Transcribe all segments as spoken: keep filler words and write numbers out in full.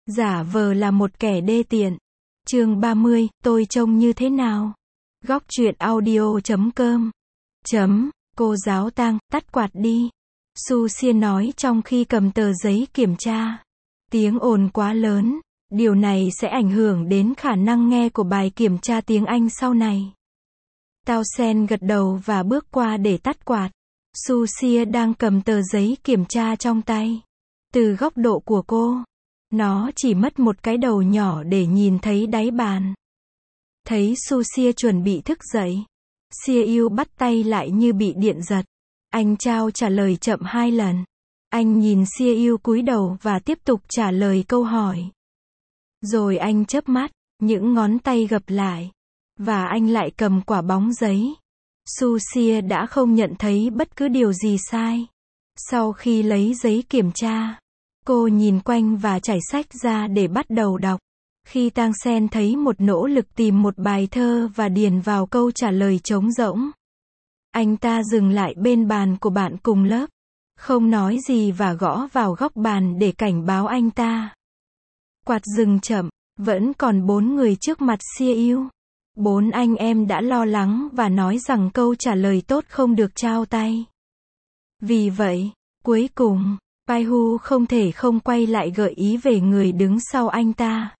Giả vờ là một kẻ đê tiện. Chương ba mươi, tôi trông như thế nào? Góc truyện audio chấm com. Chấm, cô giáo Tang, tắt quạt đi. Su Xiên nói trong khi cầm tờ giấy kiểm tra. Tiếng ồn quá lớn, điều này sẽ ảnh hưởng đến khả năng nghe của bài kiểm tra tiếng Anh sau này. Tao Sen gật đầu và bước qua để tắt quạt. Su Xiên đang cầm tờ giấy kiểm tra trong tay. Từ góc độ của cô, nó chỉ mất một cái đầu nhỏ để nhìn thấy đáy bàn. Thấy Su Xiên chuẩn bị thức dậy, Sia Yêu bắt tay lại như bị điện giật. Anh trao trả lời chậm hai lần. Anh nhìn Sia Yêu cúi đầu và tiếp tục trả lời câu hỏi. Rồi anh chớp mắt, những ngón tay gập lại. Và anh lại cầm quả bóng giấy. Su Xiên đã không nhận thấy bất cứ điều gì sai. Sau khi lấy giấy kiểm tra, cô nhìn quanh và trải sách ra để bắt đầu đọc. Khi Tang Sen thấy một nỗ lực tìm một bài thơ và điền vào câu trả lời trống rỗng, anh ta dừng lại bên bàn của bạn cùng lớp, không nói gì và gõ vào góc bàn để cảnh báo anh ta. Quạt dừng chậm, vẫn còn bốn người trước mặt Sia Yêu. Bốn anh em đã lo lắng và nói rằng câu trả lời tốt không được trao tay. Vì vậy, cuối cùng, Pai Hu không thể không quay lại gợi ý về người đứng sau anh ta.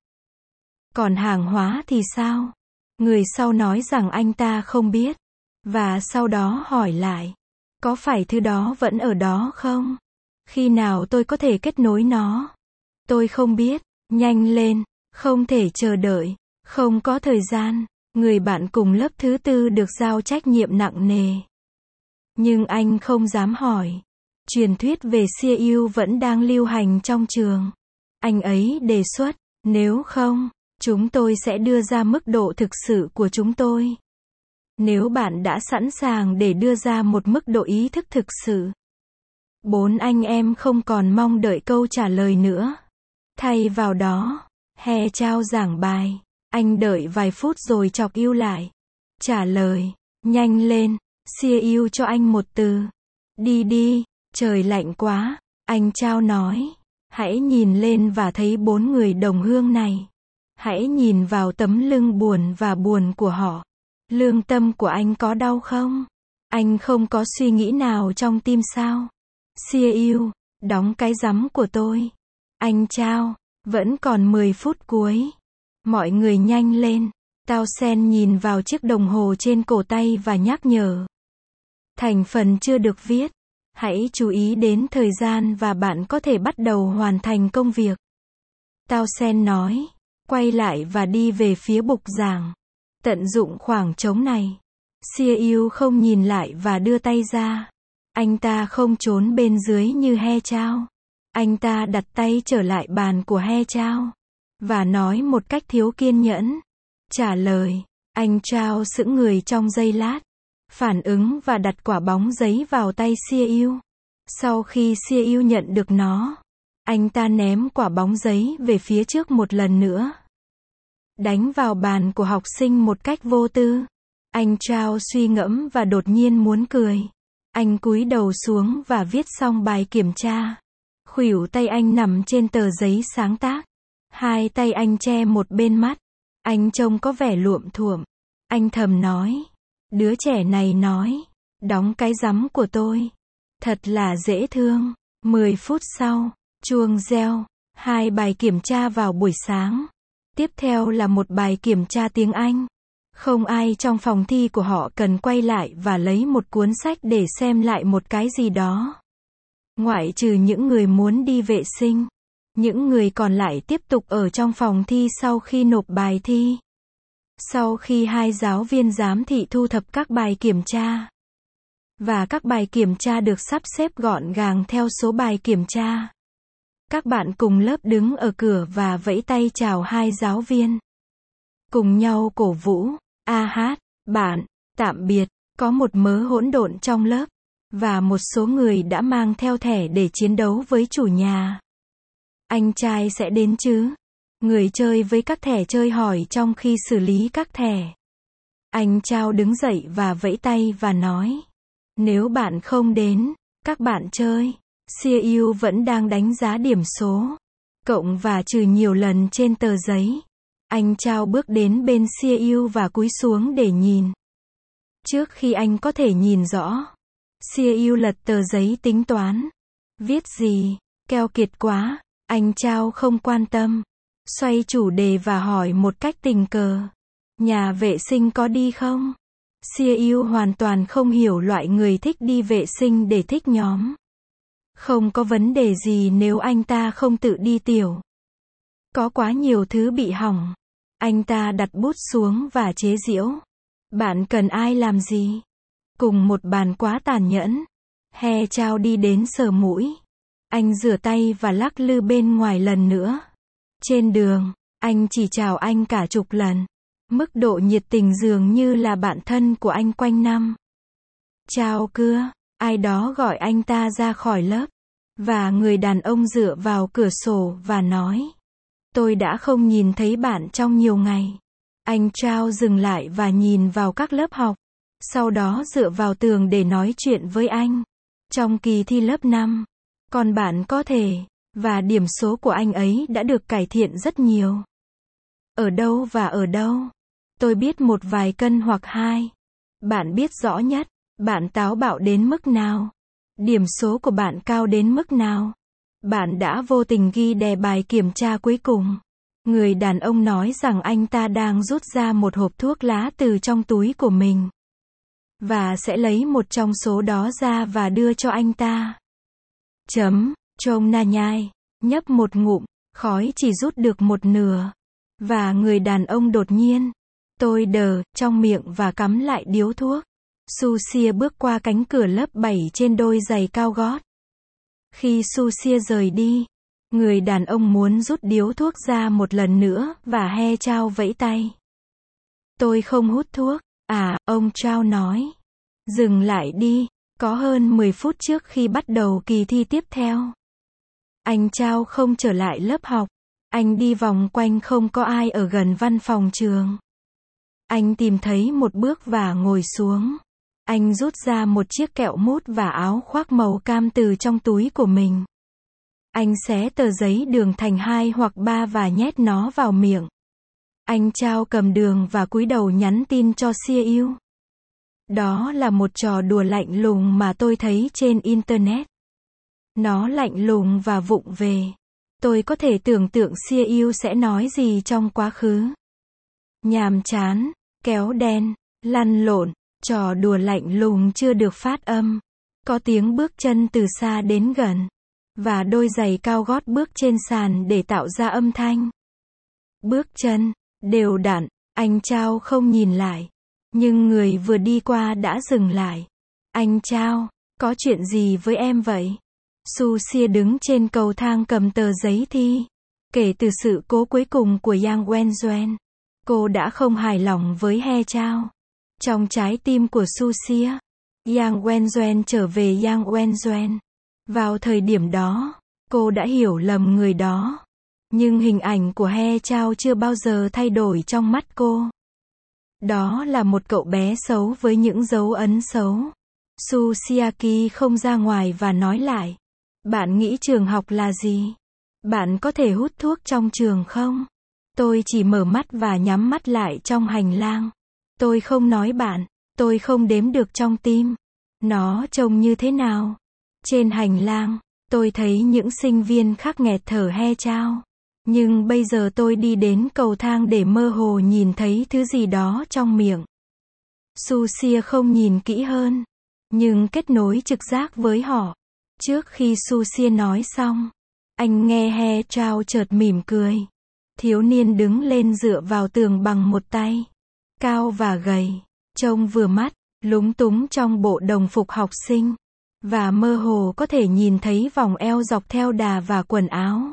Còn hàng hóa thì sao? Người sau nói rằng anh ta không biết. Và sau đó hỏi lại. Có phải thứ đó vẫn ở đó không? Khi nào tôi có thể kết nối nó? Tôi không biết. Nhanh lên. Không thể chờ đợi. Không có thời gian. Người bạn cùng lớp thứ tư được giao trách nhiệm nặng nề. Nhưng anh không dám hỏi. Truyền thuyết về Sia Yêu vẫn đang lưu hành trong trường. Anh ấy đề xuất, nếu không, chúng tôi sẽ đưa ra mức độ thực sự của chúng tôi. Nếu bạn đã sẵn sàng để đưa ra một mức độ ý thức thực sự. Bốn anh em không còn mong đợi câu trả lời nữa. Thay vào đó, He Chao giảng bài. Anh đợi vài phút rồi chọc Yêu lại. Trả lời, nhanh lên, Sia Yêu cho anh một từ. Đi đi, trời lạnh quá, anh Chao nói. Hãy nhìn lên và thấy bốn người đồng hương này. Hãy nhìn vào tấm lưng buồn và buồn của họ. Lương tâm của anh có đau không? Anh không có suy nghĩ nào trong tim sao? Sia Yêu, đóng cái rắm của tôi. Anh Chao, vẫn còn mười phút cuối. Mọi người nhanh lên. Tao Sen nhìn vào chiếc đồng hồ trên cổ tay và nhắc nhở. Thành phần chưa được viết. Hãy chú ý đến thời gian và bạn có thể bắt đầu hoàn thành công việc. Tao Sen nói. Quay lại và đi về phía bục giảng. Tận dụng khoảng trống này. Sia Yêu không nhìn lại và đưa tay ra. Anh ta không trốn bên dưới như He Chao. Anh ta đặt tay trở lại bàn của He Chao. Và nói một cách thiếu kiên nhẫn. Trả lời. Anh Chao sững người trong giây lát. Phản ứng và đặt quả bóng giấy vào tay Sia Yêu. Sau khi Sia Yêu nhận được nó, anh ta ném quả bóng giấy về phía trước một lần nữa. Đánh vào bàn của học sinh một cách vô tư. Anh Chao suy ngẫm và đột nhiên muốn cười. Anh cúi đầu xuống và viết xong bài kiểm tra. Khuỷu tay anh nằm trên tờ giấy sáng tác. Hai tay anh che một bên mắt. Anh trông có vẻ luộm thuộm. Anh thầm nói. Đứa trẻ này nói. Đóng cái rắm của tôi. Thật là dễ thương. Mười phút sau, chuông reo. Hai bài kiểm tra vào buổi sáng. Tiếp theo là một bài kiểm tra tiếng Anh. Không ai trong phòng thi của họ cần quay lại và lấy một cuốn sách để xem lại một cái gì đó. Ngoại trừ những người muốn đi vệ sinh. Những người còn lại tiếp tục ở trong phòng thi sau khi nộp bài thi. Sau khi hai giáo viên giám thị thu thập các bài kiểm tra. Và các bài kiểm tra được sắp xếp gọn gàng theo số bài kiểm tra. Các bạn cùng lớp đứng ở cửa và vẫy tay chào hai giáo viên. Cùng nhau cổ vũ, a hát, bạn, tạm biệt, có một mớ hỗn độn trong lớp. Và một số người đã mang theo thẻ để chiến đấu với chủ nhà. Anh trai sẽ đến chứ? Người chơi với các thẻ chơi hỏi trong khi xử lý các thẻ. Anh Chao đứng dậy và vẫy tay và nói. Nếu bạn không đến, các bạn chơi. Sia Yêu vẫn đang đánh giá điểm số. cộng và trừ nhiều lần trên tờ giấy. Anh Chao bước đến bên Sia Yu và cúi xuống để nhìn. Trước khi anh có thể nhìn rõ, Sia Yu lật tờ giấy tính toán. Viết gì? Keo kiệt quá. Anh Chao không quan tâm. Xoay chủ đề và hỏi một cách tình cờ. Nhà vệ sinh có đi không? Sia Yu hoàn toàn không hiểu loại người thích đi vệ sinh để thích nhóm. Không có vấn đề gì nếu anh ta không tự đi tiểu. Có quá nhiều thứ bị hỏng. Anh ta đặt bút xuống và chế giễu. Bạn cần ai làm gì? Cùng một bàn quá tàn nhẫn. He Chao đi đến sờ mũi. Anh rửa tay và lắc lư bên ngoài lần nữa. Trên đường, anh chỉ chào anh cả chục lần. Mức độ nhiệt tình dường như là bạn thân của anh quanh năm. Chào cưa, ai đó gọi anh ta ra khỏi lớp. Và người đàn ông dựa vào cửa sổ và nói. Tôi đã không nhìn thấy bạn trong nhiều ngày. Anh Chao dừng lại và nhìn vào các lớp học. Sau đó dựa vào tường để nói chuyện với anh. Trong kỳ thi lớp năm, còn bạn có thể, và điểm số của anh ấy đã được cải thiện rất nhiều. Ở đâu và ở đâu? Tôi biết một vài cân hoặc hai. Bạn biết rõ nhất, bạn táo bạo đến mức nào? Điểm số của bạn cao đến mức nào? Bạn đã vô tình ghi đề bài kiểm tra cuối cùng. Người đàn ông nói rằng anh ta đang rút ra một hộp thuốc lá từ trong túi của mình. Và sẽ lấy một trong số đó ra và đưa cho anh ta. Chấm, Trông Na nhai, nhấp một ngụm, khói chỉ rút được một nửa. Và người đàn ông đột nhiên, tôi đờ, trong miệng và cắm lại điếu thuốc. Su-sia bước qua cánh cửa lớp bảy trên đôi giày cao gót. Khi Su-sia rời đi, người đàn ông muốn rút điếu thuốc ra một lần nữa, và He Chao vẫy tay. Tôi không hút thuốc. À, ông Chao nói. Dừng lại đi, có hơn mười phút trước khi bắt đầu kỳ thi tiếp theo. Anh Chao không trở lại lớp học. Anh đi vòng quanh không có ai ở gần văn phòng trường. Anh tìm thấy một bước và ngồi xuống. Anh rút ra một chiếc kẹo mút và áo khoác màu cam từ trong túi của mình. Anh xé tờ giấy đường thành hai hoặc ba và nhét nó vào miệng. Anh Chao cầm đường và cúi đầu nhắn tin cho Sia Yu. Đó là một trò đùa lạnh lùng mà tôi thấy trên Internet. Nó lạnh lùng và vụng về. Tôi có thể tưởng tượng Sia Yu sẽ nói gì trong quá khứ. Nhàm chán, kéo đen, lăn lộn, trò đùa lạnh lùng chưa được phát âm. Có tiếng bước chân từ xa đến gần. Và đôi giày cao gót bước trên sàn để tạo ra âm thanh. Bước chân, đều đặn, anh Chao không nhìn lại. Nhưng người vừa đi qua đã dừng lại. Anh Chao, có chuyện gì với em vậy? Su-sia đứng trên cầu thang cầm tờ giấy thi. Kể từ sự cố cuối cùng của Yang Wen-zuen, cô đã không hài lòng với He Chao. Trong trái tim của Su-sia, Yang Wen-zuen trở về Yang Wen-zuen. Vào thời điểm đó, cô đã hiểu lầm người đó. Nhưng hình ảnh của He Chao chưa bao giờ thay đổi trong mắt cô. Đó là một cậu bé xấu với những dấu ấn xấu. Su-siaki không ra ngoài và nói lại. Bạn nghĩ trường học là gì? Bạn có thể hút thuốc trong trường không? Tôi chỉ mở mắt và nhắm mắt lại trong hành lang. Tôi không nói bạn. Tôi không đếm được trong tim. Nó trông như thế nào? Trên hành lang, tôi thấy những sinh viên khác nghẹt thở He Chao. Nhưng bây giờ tôi đi đến cầu thang để mơ hồ nhìn thấy thứ gì đó trong miệng. Su-sia không nhìn kỹ hơn, nhưng kết nối trực giác với họ. Trước khi Su-sia nói xong, anh nghe He Chao chợt mỉm cười. Thiếu niên đứng lên dựa vào tường bằng một tay. Cao và gầy, trông vừa mắt, lúng túng trong bộ đồng phục học sinh. Và mơ hồ có thể nhìn thấy vòng eo dọc theo đà và quần áo.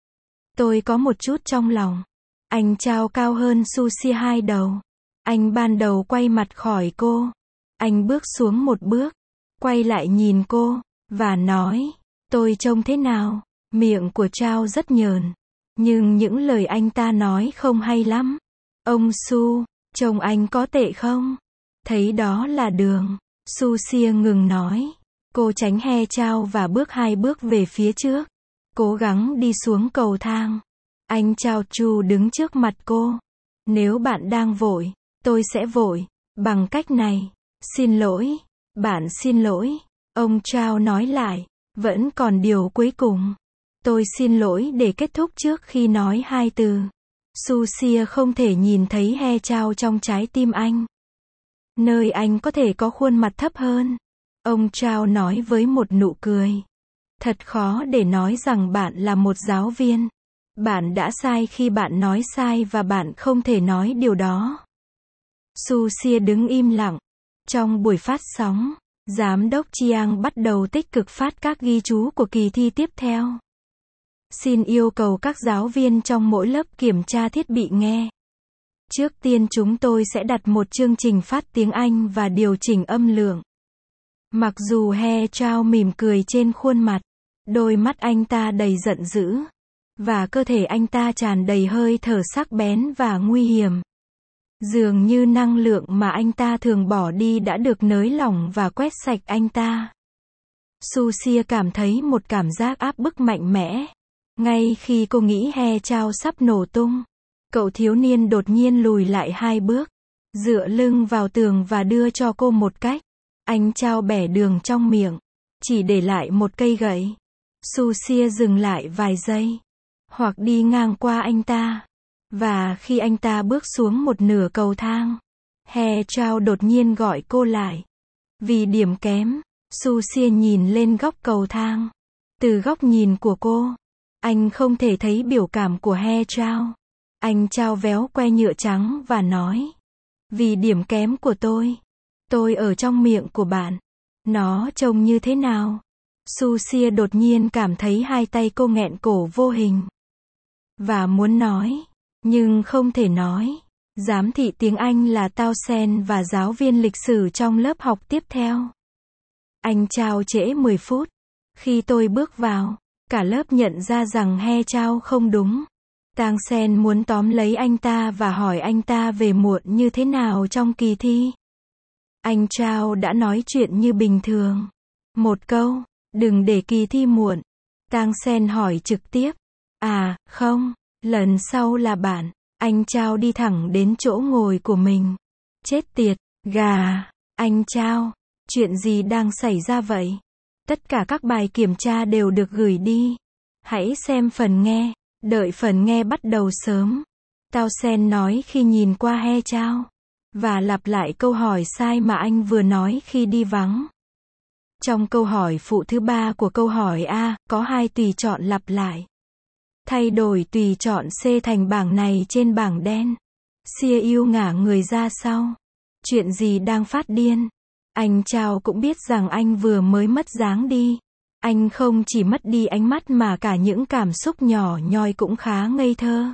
Tôi có một chút trong lòng. Anh Chao cao hơn Su-sia hai đầu. Anh ban đầu quay mặt khỏi cô. Anh bước xuống một bước, quay lại nhìn cô, và nói, tôi trông thế nào? Miệng của Chao rất nhờn. Nhưng những lời anh ta nói không hay lắm. Ông Su, trông anh có tệ không? Thấy đó là đường. Su-sia ngừng nói. Cô tránh He Chao và bước hai bước về phía trước. cố gắng đi xuống cầu thang. Anh Chao Chu đứng trước mặt cô. Nếu bạn đang vội, tôi sẽ vội, bằng cách này. Xin lỗi, bạn xin lỗi. Ông Chao nói lại, vẫn còn điều cuối cùng. Tôi xin lỗi để kết thúc trước khi nói hai từ. Susia không thể nhìn thấy He Chao trong trái tim anh. Nơi anh có thể có khuôn mặt thấp hơn. Ông Chao nói với một nụ cười. Thật khó để nói rằng bạn là một giáo viên. Bạn đã sai khi bạn nói sai và bạn không thể nói điều đó. Susia đứng im lặng. Trong buổi phát sóng, Giám đốc Chiang bắt đầu tích cực phát các ghi chú của kỳ thi tiếp theo. Xin yêu cầu các giáo viên trong mỗi lớp kiểm tra thiết bị nghe. Trước tiên chúng tôi sẽ đặt một chương trình phát tiếng Anh và điều chỉnh âm lượng. Mặc dù He Chao mỉm cười trên khuôn mặt, đôi mắt anh ta đầy giận dữ, và cơ thể anh ta tràn đầy hơi thở sắc bén và nguy hiểm. Dường như năng lượng mà anh ta thường bỏ đi đã được nới lỏng và quét sạch anh ta. Susia cảm thấy một cảm giác áp bức mạnh mẽ. Ngay khi cô nghĩ He Chao sắp nổ tung, cậu thiếu niên đột nhiên lùi lại hai bước, dựa lưng vào tường và đưa cho cô một cách. Anh Chao bẻ đường trong miệng, chỉ để lại một cây gậy. Susia dừng lại vài giây, hoặc đi ngang qua anh ta. Và khi anh ta bước xuống một nửa cầu thang, He Chao đột nhiên gọi cô lại. Vì điểm kém, Susia nhìn lên góc cầu thang. Từ góc nhìn của cô, anh không thể thấy biểu cảm của He Chao. Anh Chao véo que nhựa trắng và nói. Vì điểm kém của tôi, tôi ở trong miệng của bạn. Nó trông như thế nào? Susia đột nhiên cảm thấy hai tay cô nghẹn cổ vô hình. Và muốn nói, nhưng không thể nói. Giám thị tiếng Anh là Tao Sen và giáo viên lịch sử trong lớp học tiếp theo. Anh Chao trễ mười phút. Khi tôi bước vào, cả lớp nhận ra rằng He Chao không đúng. Tang Sen muốn tóm lấy anh ta và hỏi anh ta về muộn như thế nào trong kỳ thi. Anh Chao đã nói chuyện như bình thường. Một câu, đừng để kỳ thi muộn. Tang Sen hỏi trực tiếp. À, không, lần sau là bạn. Anh Chao đi thẳng đến chỗ ngồi của mình. Chết tiệt, gà. Anh Chao, chuyện gì đang xảy ra vậy? Tất cả các bài kiểm tra đều được gửi đi. Hãy xem phần nghe. Đợi phần nghe bắt đầu sớm. Tao Sen nói khi nhìn qua He Chao. Và lặp lại câu hỏi sai mà anh vừa nói khi đi vắng. Trong câu hỏi phụ thứ ba của câu hỏi A, có hai tùy chọn lặp lại. Thay đổi tùy chọn C thành bảng này trên bảng đen. Sia yêu ngả người ra sau. Chuyện gì đang phát điên? Anh Chao cũng biết rằng anh vừa mới mất dáng đi. Anh không chỉ mất đi ánh mắt mà cả những cảm xúc nhỏ nhoi cũng khá ngây thơ.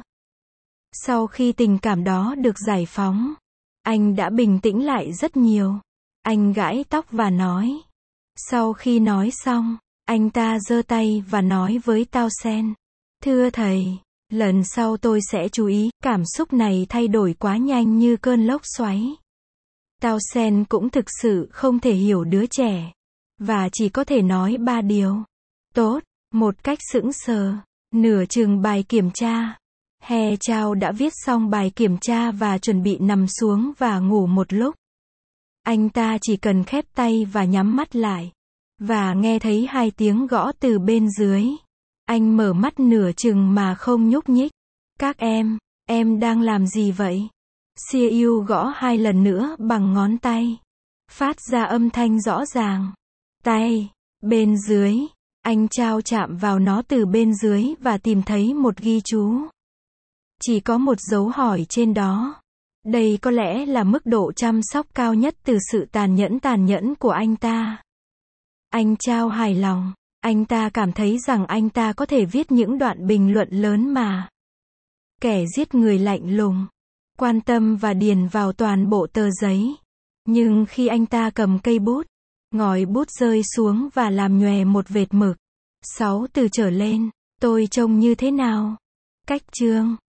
Sau khi tình cảm đó được giải phóng, anh đã bình tĩnh lại rất nhiều. Anh gãi tóc và nói. Sau khi nói xong, anh ta giơ tay và nói với Tao Sen. Thưa thầy, lần sau tôi sẽ chú ý, cảm xúc này thay đổi quá nhanh như cơn lốc xoáy. Tao Sen cũng thực sự không thể hiểu đứa trẻ. Và chỉ có thể nói ba điều. Tốt, một cách sững sờ. Nửa chừng bài kiểm tra. He Chao đã viết xong bài kiểm tra và chuẩn bị nằm xuống và ngủ một lúc. Anh ta chỉ cần khép tay và nhắm mắt lại. Và nghe thấy hai tiếng gõ từ bên dưới. Anh mở mắt nửa chừng mà không nhúc nhích. Các em, em đang làm gì vậy? Sia Yêu gõ hai lần nữa bằng ngón tay. Phát ra âm thanh rõ ràng. Tay, bên dưới. Anh Chao chạm vào nó từ bên dưới và tìm thấy một ghi chú. Chỉ có một dấu hỏi trên đó. Đây có lẽ là mức độ chăm sóc cao nhất từ sự tàn nhẫn tàn nhẫn của anh ta. Anh Chao hài lòng. Anh ta cảm thấy rằng anh ta có thể viết những đoạn bình luận lớn mà. Kẻ giết người lạnh lùng. Quan tâm và điền vào toàn bộ tờ giấy. Nhưng khi anh ta cầm cây bút, ngòi bút rơi xuống và làm nhòe một vệt mực. Sáu từ trở lên. Tôi trông như thế nào? Cách chương.